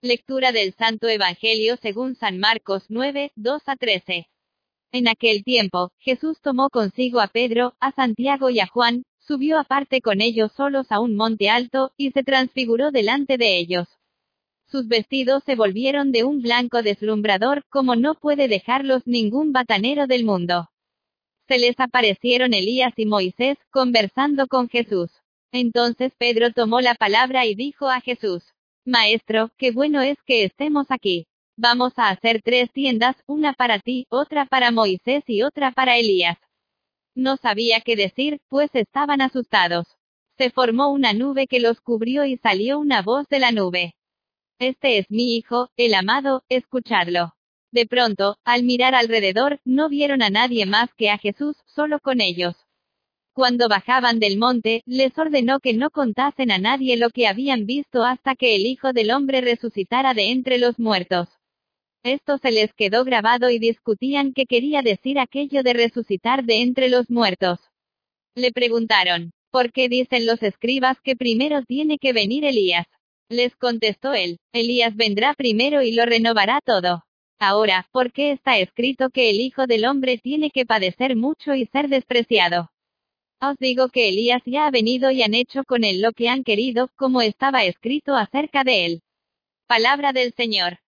Lectura del Santo Evangelio según San Marcos 9, 2-13. En aquel tiempo, Jesús tomó consigo a Pedro, a Santiago y a Juan, subió aparte con ellos solos a un monte alto, y se transfiguró delante de ellos. Sus vestidos se volvieron de un blanco deslumbrador, como no puede dejarlos ningún batanero del mundo. Se les aparecieron Elías y Moisés, conversando con Jesús. Entonces Pedro tomó la palabra y dijo a Jesús: Maestro, qué bueno es que estemos aquí. Vamos a hacer 3 tiendas, una para ti, otra para Moisés y otra para Elías. No sabía qué decir, pues estaban asustados. Se formó una nube que los cubrió y salió una voz de la nube: Este es mi Hijo, el amado, escuchadlo. De pronto, al mirar alrededor, no vieron a nadie más que a Jesús, solo con ellos. Cuando bajaban del monte, les ordenó que no contasen a nadie lo que habían visto hasta que el Hijo del Hombre resucitara de entre los muertos. Esto se les quedó grabado y discutían qué quería decir aquello de resucitar de entre los muertos. Le preguntaron: ¿por qué dicen los escribas que primero tiene que venir Elías? Les contestó él: Elías vendrá primero y lo renovará todo. Ahora, ¿por qué está escrito que el Hijo del Hombre tiene que padecer mucho y ser despreciado? Os digo que Elías ya ha venido y han hecho con él lo que han querido, como estaba escrito acerca de él. Palabra del Señor.